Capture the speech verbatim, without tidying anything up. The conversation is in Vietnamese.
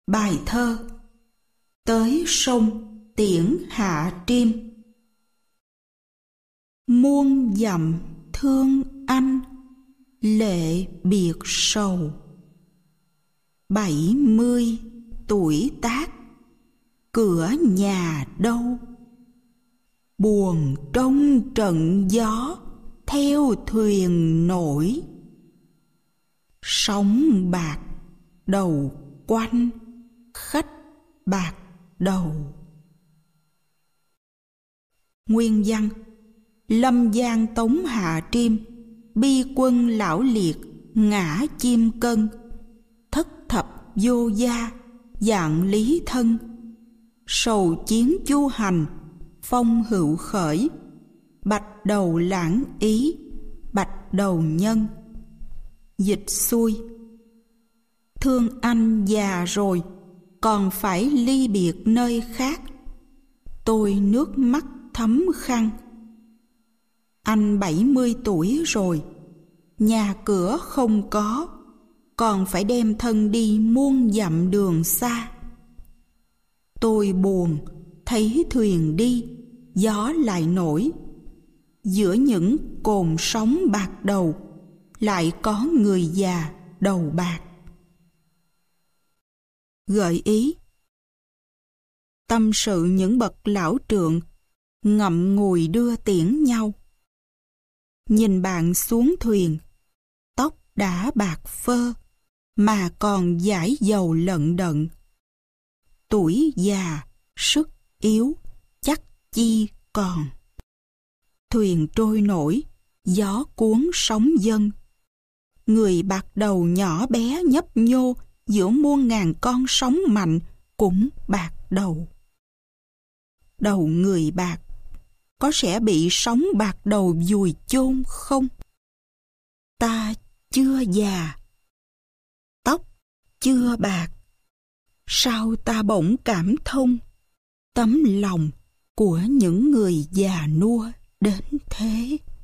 Bài thơ Tới sông tiễn Hạ Triêm. Muôn dặm thương anh, lệ biệt sầu. Bảy mươi tuổi tác, cửa nhà đâu. Buồn trong trận gió, theo thuyền nổi. Sóng bạc đầu quanh, khách bạc đầu. Nguyên văn: Lâm Giang tống Hạ Triêm, bi quân lão liệt, ngã chim cân. Thất thập vô gia, dạng lý thân. Sầu chiến chu hành, phong hữu khởi. Bạch đầu lãng ý, bạch đầu nhân. Dịch xuôi: Thương anh già rồi, còn phải ly biệt nơi khác. Tôi nước mắt thấm khăn. Anh bảy mươi tuổi rồi, nhà cửa không có, còn phải đem thân đi muôn dặm đường xa. Tôi buồn, thấy thuyền đi, gió lại nổi. Giữa những cồn sóng bạc đầu, lại có người già đầu bạc. Gợi ý: tâm sự những bậc lão trượng, ngậm ngùi đưa tiễn nhau. Nhìn bạn xuống thuyền, tóc đã bạc phơ, mà còn dãi dầu lận đận. Tuổi già, sức yếu, chắc chi còn. Thuyền trôi nổi, gió cuốn sóng dâng. Người bạc đầu nhỏ bé nhấp nhô giữa muôn ngàn con sóng mạnh cũng bạc đầu. Đầu người bạc có sẽ bị sóng bạc đầu vùi chôn không? Ta chưa già, tóc chưa bạc, sao ta bỗng cảm thông tấm lòng của những người già nua đến thế?